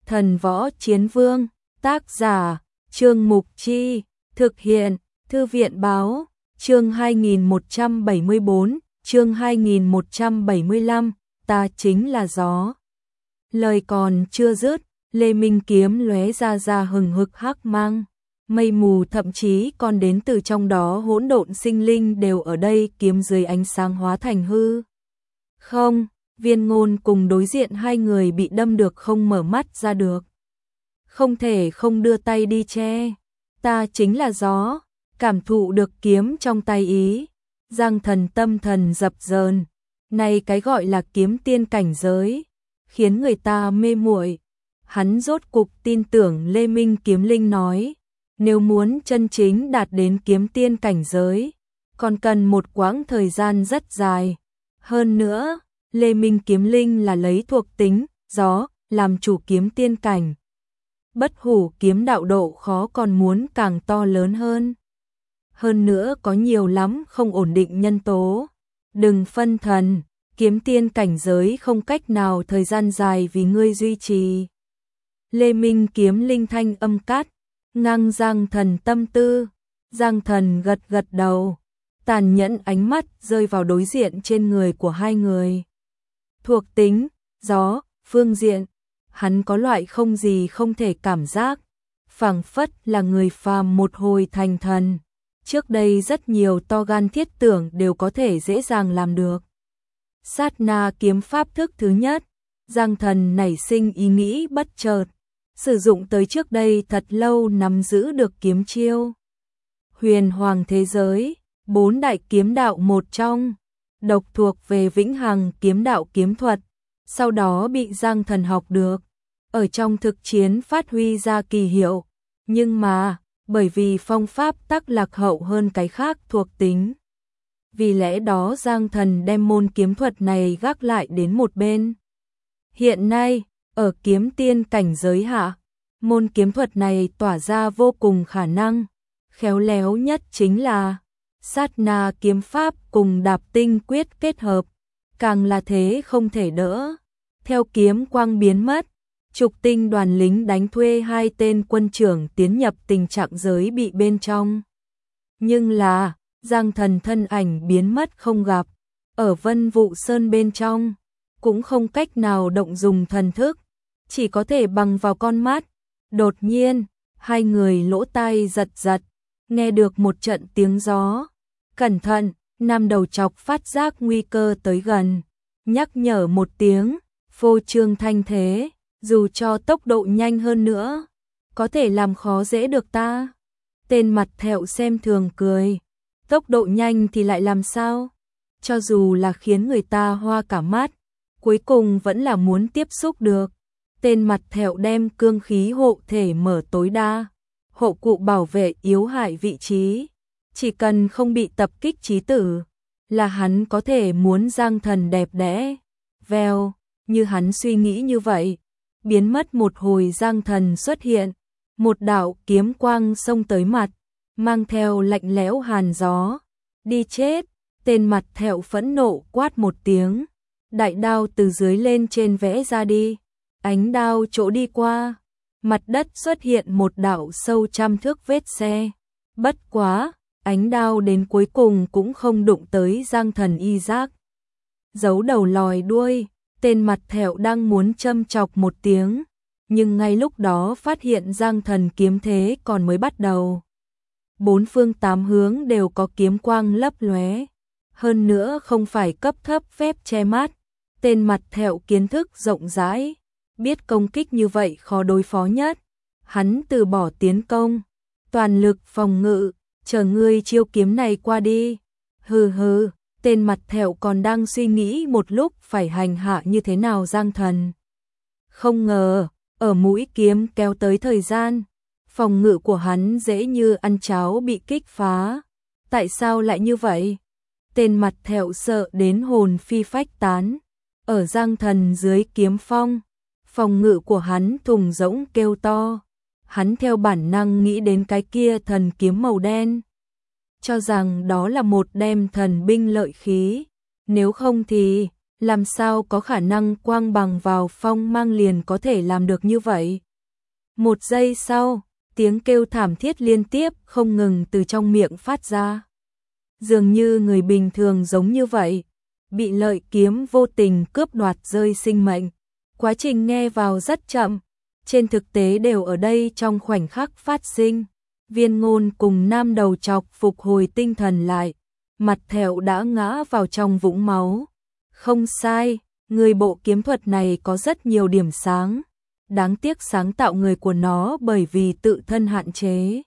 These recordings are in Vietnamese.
Thần Võ Chiến Vương, tác giả, Trương Mục Chi, thực hiện, Thư viện Báo, chương 2174, chương 2175, ta chính là gió. Lời còn chưa dứt, Lê Minh kiếm lóe ra hừng hực hắc mang. Mây mù thậm chí còn đến từ trong đó hỗn độn sinh linh đều ở đây kiếm dưới ánh sáng hóa thành hư. Không, Viên Ngôn cùng đối diện hai người bị đâm được không mở mắt ra được. Không thể không đưa tay đi che. Ta chính là gió, cảm thụ được kiếm trong tay ý. Giang Thần tâm thần dập dờn. Này cái gọi là kiếm tiên cảnh giới, khiến người ta mê muội. Hắn rốt cục tin tưởng Lê Minh kiếm linh nói. Nếu muốn chân chính đạt đến kiếm tiên cảnh giới, còn cần một quãng thời gian rất dài. Hơn nữa, Lê Minh kiếm linh là lấy thuộc tính, gió, làm chủ kiếm tiên cảnh. Bất hủ kiếm đạo độ khó còn muốn càng to lớn hơn. Hơn nữa có nhiều lắm không ổn định nhân tố. Đừng phân thần, kiếm tiên cảnh giới không cách nào thời gian dài vì ngươi duy trì. Lê Minh kiếm linh thanh âm cát, ngang Giang Thần tâm tư. Giang Thần gật gật đầu, tàn nhẫn ánh mắt rơi vào đối diện trên người của hai người. Thuộc tính, gió, phương diện, hắn có loại không gì không thể cảm giác, phảng phất là người phàm một hồi thành thần. Trước đây rất nhiều to gan thiết tưởng đều có thể dễ dàng làm được. Sát na kiếm pháp thức thứ nhất, Giang Thần nảy sinh ý nghĩ bất chợt, sử dụng tới trước đây thật lâu nắm giữ được kiếm chiêu. Huyền Hoàng thế giới, 4 đại kiếm đạo một trong, độc thuộc về vĩnh hằng kiếm đạo kiếm thuật, sau đó bị Giang Thần học được, ở trong thực chiến phát huy ra kỳ hiệu, nhưng mà, bởi vì phong pháp tắc lạc hậu hơn cái khác thuộc tính. Vì lẽ đó Giang Thần đem môn kiếm thuật này gác lại đến một bên. Hiện nay, ở kiếm tiên cảnh giới hạ, môn kiếm thuật này tỏa ra vô cùng khả năng, khéo léo nhất chính là sát na kiếm pháp cùng đạp tinh quyết kết hợp, càng là thế không thể đỡ. Theo kiếm quang biến mất, trục tinh đoàn lính đánh thuê hai tên quân trưởng tiến nhập tình trạng giới bị bên trong. Nhưng là, Giang Thần thân ảnh biến mất không gặp, ở Vân Vụ Sơn bên trong, cũng không cách nào động dùng thần thức, chỉ có thể bằng vào con mắt. Đột nhiên, hai người lỗ tai giật giật, nghe được một trận tiếng gió. Cẩn thận, Nam Đầu Chọc phát giác nguy cơ tới gần, nhắc nhở một tiếng, phô trương thanh thế, dù cho tốc độ nhanh hơn nữa, có thể làm khó dễ được ta. Tên mặt thẹo xem thường cười, tốc độ nhanh thì lại làm sao? Cho dù là khiến người ta hoa cả mắt, cuối cùng vẫn là muốn tiếp xúc được. Tên mặt thẹo đem cương khí hộ thể mở tối đa, hộ cụ bảo vệ yếu hại vị trí, chỉ cần không bị tập kích chí tử, là hắn có thể muốn Giang Thần đẹp đẽ. Vèo, như hắn suy nghĩ như vậy, biến mất một hồi Giang Thần xuất hiện, một đạo kiếm quang xông tới mặt, mang theo lạnh lẽo hàn gió. Đi chết, tên mặt thẹo phẫn nộ quát một tiếng, đại đao từ dưới lên trên vẽ ra đi. Ánh đao chỗ đi qua, mặt đất xuất hiện một đạo sâu 100 thước vết xe. Bất quá, ánh đao đến cuối cùng cũng không đụng tới Giang Thần y giác. Giấu đầu lòi đuôi, tên mặt thẹo đang muốn châm chọc một tiếng, nhưng ngay lúc đó phát hiện Giang Thần kiếm thế còn mới bắt đầu. Bốn phương tám hướng đều có kiếm quang lấp lóe, hơn nữa không phải cấp thấp phép che mắt. Tên mặt thẹo kiến thức rộng rãi, biết công kích như vậy khó đối phó nhất, hắn từ bỏ tiến công, toàn lực phòng ngự, chờ ngươi chiêu kiếm này qua đi. Hừ hừ, tên mặt thẹo còn đang suy nghĩ một lúc phải hành hạ như thế nào Giang Thần. Không ngờ, ở mũi kiếm kéo tới thời gian, phòng ngự của hắn dễ như ăn cháo bị kích phá. Tại sao lại như vậy? Tên mặt thẹo sợ đến hồn phi phách tán, ở Giang Thần dưới kiếm phong. Phòng ngự của hắn thùng rỗng kêu to, hắn theo bản năng nghĩ đến cái kia thần kiếm màu đen, cho rằng đó là một đem thần binh lợi khí, nếu không thì làm sao có khả năng quang bằng vào phong mang liền có thể làm được như vậy. Một giây sau, tiếng kêu thảm thiết liên tiếp không ngừng từ trong miệng phát ra. Dường như người bình thường giống như vậy, bị lợi kiếm vô tình cướp đoạt rơi sinh mệnh. Quá trình nghe vào rất chậm, trên thực tế đều ở đây trong khoảnh khắc phát sinh. Viên Ngôn cùng Nam Đầu Chọc phục hồi tinh thần lại, mặt Thẹo đã ngã vào trong vũng máu. Không sai, người bộ kiếm thuật này có rất nhiều điểm sáng. Đáng tiếc sáng tạo người của nó bởi vì tự thân hạn chế,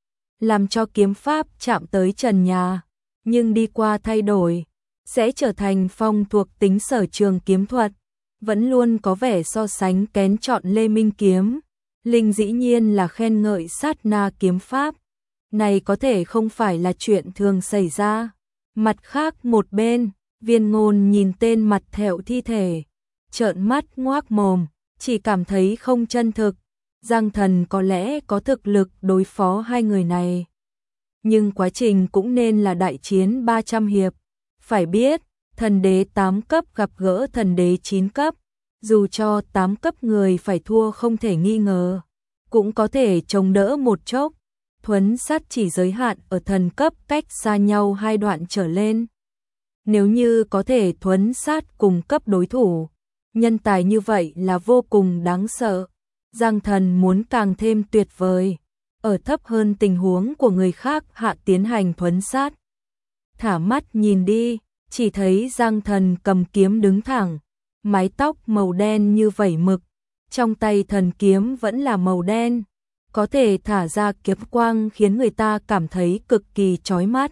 làm cho kiếm pháp chạm tới trần nhà, nhưng đi qua thay đổi, sẽ trở thành phong thuộc tính sở trường kiếm thuật, vẫn luôn có vẻ so sánh kén chọn Lê Minh kiếm. Linh dĩ nhiên là khen ngợi sát na kiếm pháp. Này có thể không phải là chuyện thường xảy ra. Mặt khác một bên, Viên Ngôn nhìn tên mặt Thẹo thi thể, trợn mắt ngoác mồm, chỉ cảm thấy không chân thực. Giang Thần có lẽ có thực lực đối phó hai người này, nhưng quá trình cũng nên là đại chiến 300 hiệp. Phải biết, thần đế 8 cấp gặp gỡ thần đế 9 cấp, dù cho 8 cấp người phải thua không thể nghi ngờ, cũng có thể chống đỡ một chốc. Thuấn sát chỉ giới hạn ở thần cấp cách xa nhau 2 đoạn trở lên. Nếu như có thể thuấn sát cùng cấp đối thủ, nhân tài như vậy là vô cùng đáng sợ. Giang Thần muốn càng thêm tuyệt vời, ở thấp hơn tình huống của người khác hạ tiến hành thuấn sát. Thả mắt nhìn đi, chỉ thấy Giang Thần cầm kiếm đứng thẳng, mái tóc màu đen như vẩy mực, trong tay thần kiếm vẫn là màu đen, có thể thả ra kiếm quang khiến người ta cảm thấy cực kỳ chói mắt.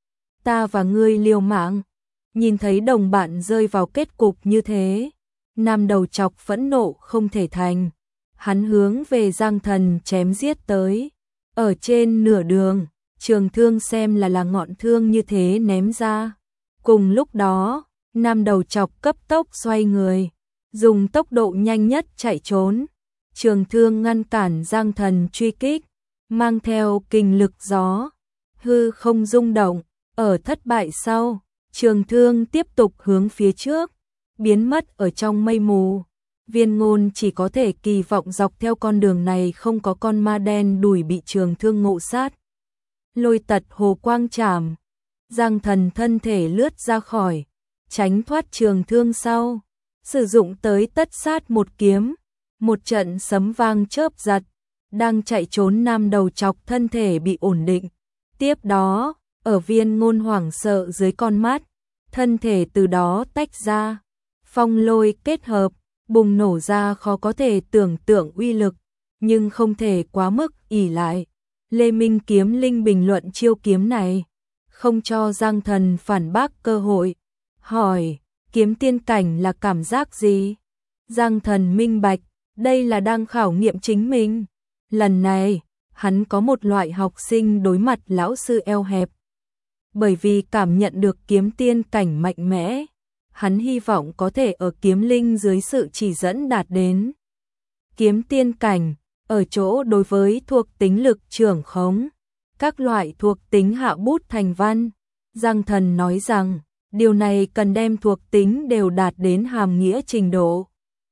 Ta và ngươi liều mạng, nhìn thấy đồng bạn rơi vào kết cục như thế, Nam Đầu Chọc phẫn nộ không thể thành, hắn hướng về Giang Thần chém giết tới. Ở trên nửa đường, trường thương xem là ngọn thương như thế ném ra. Cùng lúc đó, Nam Đầu Chọc cấp tốc xoay người, dùng tốc độ nhanh nhất chạy trốn. Trường thương ngăn cản Giang Thần truy kích, mang theo kình lực gió, hư không rung động. Ở thất bại sau, trường thương tiếp tục hướng phía trước, biến mất ở trong mây mù. Viên Ngôn chỉ có thể kỳ vọng dọc theo con đường này không có con ma đen đuổi bị trường thương ngộ sát. Lôi tật hồ quang chảm, Giang Thần thân thể lướt ra khỏi, tránh thoát trường thương sau, sử dụng tới tất sát một kiếm, một trận sấm vang chớp giật, đang chạy trốn Nam Đầu Chọc thân thể bị ổn định. Tiếp đó, ở Viên Ngôn hoảng sợ dưới con mắt, thân thể từ đó tách ra, phong lôi kết hợp, bùng nổ ra khó có thể tưởng tượng uy lực, nhưng không thể quá mức ỷ lại. Lê Minh kiếm linh bình luận chiêu kiếm này, không cho Giang Thần phản bác cơ hội, hỏi, kiếm tiên cảnh là cảm giác gì? Giang Thần minh bạch, đây là đang khảo nghiệm chính mình. Lần này, hắn có một loại học sinh đối mặt lão sư eo hẹp. Bởi vì cảm nhận được kiếm tiên cảnh mạnh mẽ, hắn hy vọng có thể ở kiếm linh dưới sự chỉ dẫn đạt đến kiếm tiên cảnh, ở chỗ đối với thuộc tính lực trưởng khống, các loại thuộc tính hạ bút thành văn. Giang Thần nói rằng, điều này cần đem thuộc tính đều đạt đến hàm nghĩa trình độ.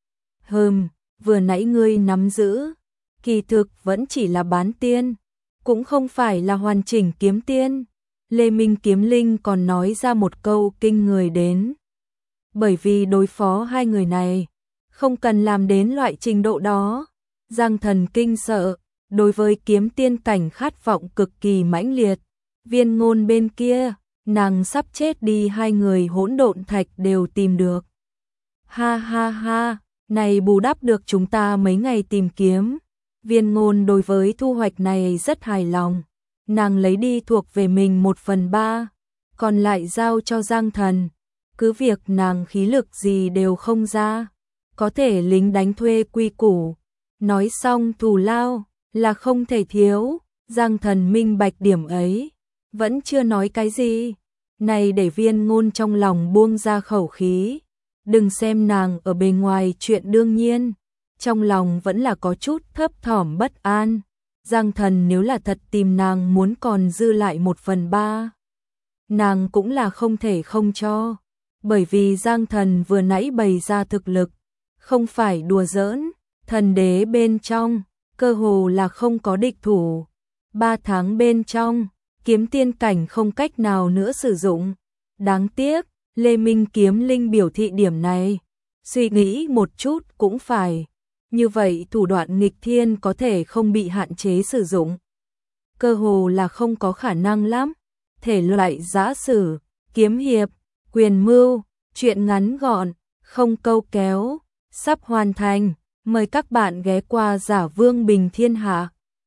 Vừa nãy ngươi nắm giữ, kỳ thực vẫn chỉ là bán tiên, cũng không phải là hoàn chỉnh kiếm tiên. Lê Minh kiếm linh còn nói ra một câu kinh người đến. Bởi vì đối phó hai người này, không cần làm đến loại trình độ đó. Giang Thần kinh sợ, đối với kiếm tiên cảnh khát vọng cực kỳ mãnh liệt. Viên Ngôn bên kia, nàng sắp chết đi, hai người hỗn độn thạch đều tìm được. Ha ha ha, này bù đắp được chúng ta mấy ngày tìm kiếm. Viên Ngôn đối với thu hoạch này rất hài lòng. Nàng lấy đi thuộc về mình 1/3, còn lại giao cho Giang Thần. Cứ việc nàng khí lực gì đều không ra, có thể lính đánh thuê quy củ. Nói xong thù lao là không thể thiếu. Giang Thần minh bạch điểm ấy, vẫn chưa nói cái gì. Này để Viên Ngôn trong lòng buông ra khẩu khí. Đừng xem nàng ở bề ngoài chuyện đương nhiên, trong lòng vẫn là có chút thấp thỏm bất an. Giang Thần nếu là thật tìm nàng muốn còn dư lại 1/3, nàng cũng là không thể không cho. bởi vì Giang Thần vừa nãy bày ra thực lực, không phải đùa giỡn, thần đế bên trong, cơ hồ là không có địch thủ. 3 tháng bên trong, kiếm tiên cảnh không cách nào nữa sử dụng. Đáng tiếc, Lê Minh Kiếm Linh biểu thị điểm này. Suy nghĩ một chút cũng phải. Như vậy thủ đoạn nghịch thiên có thể không bị hạn chế sử dụng. Cơ hồ là không có khả năng lắm. Thể loại giã sử, kiếm hiệp, quyền mưu, truyện ngắn gọn, không câu kéo, sắp hoàn thành. Mời các bạn ghé qua Giả Vương Bình Thiên Hạ.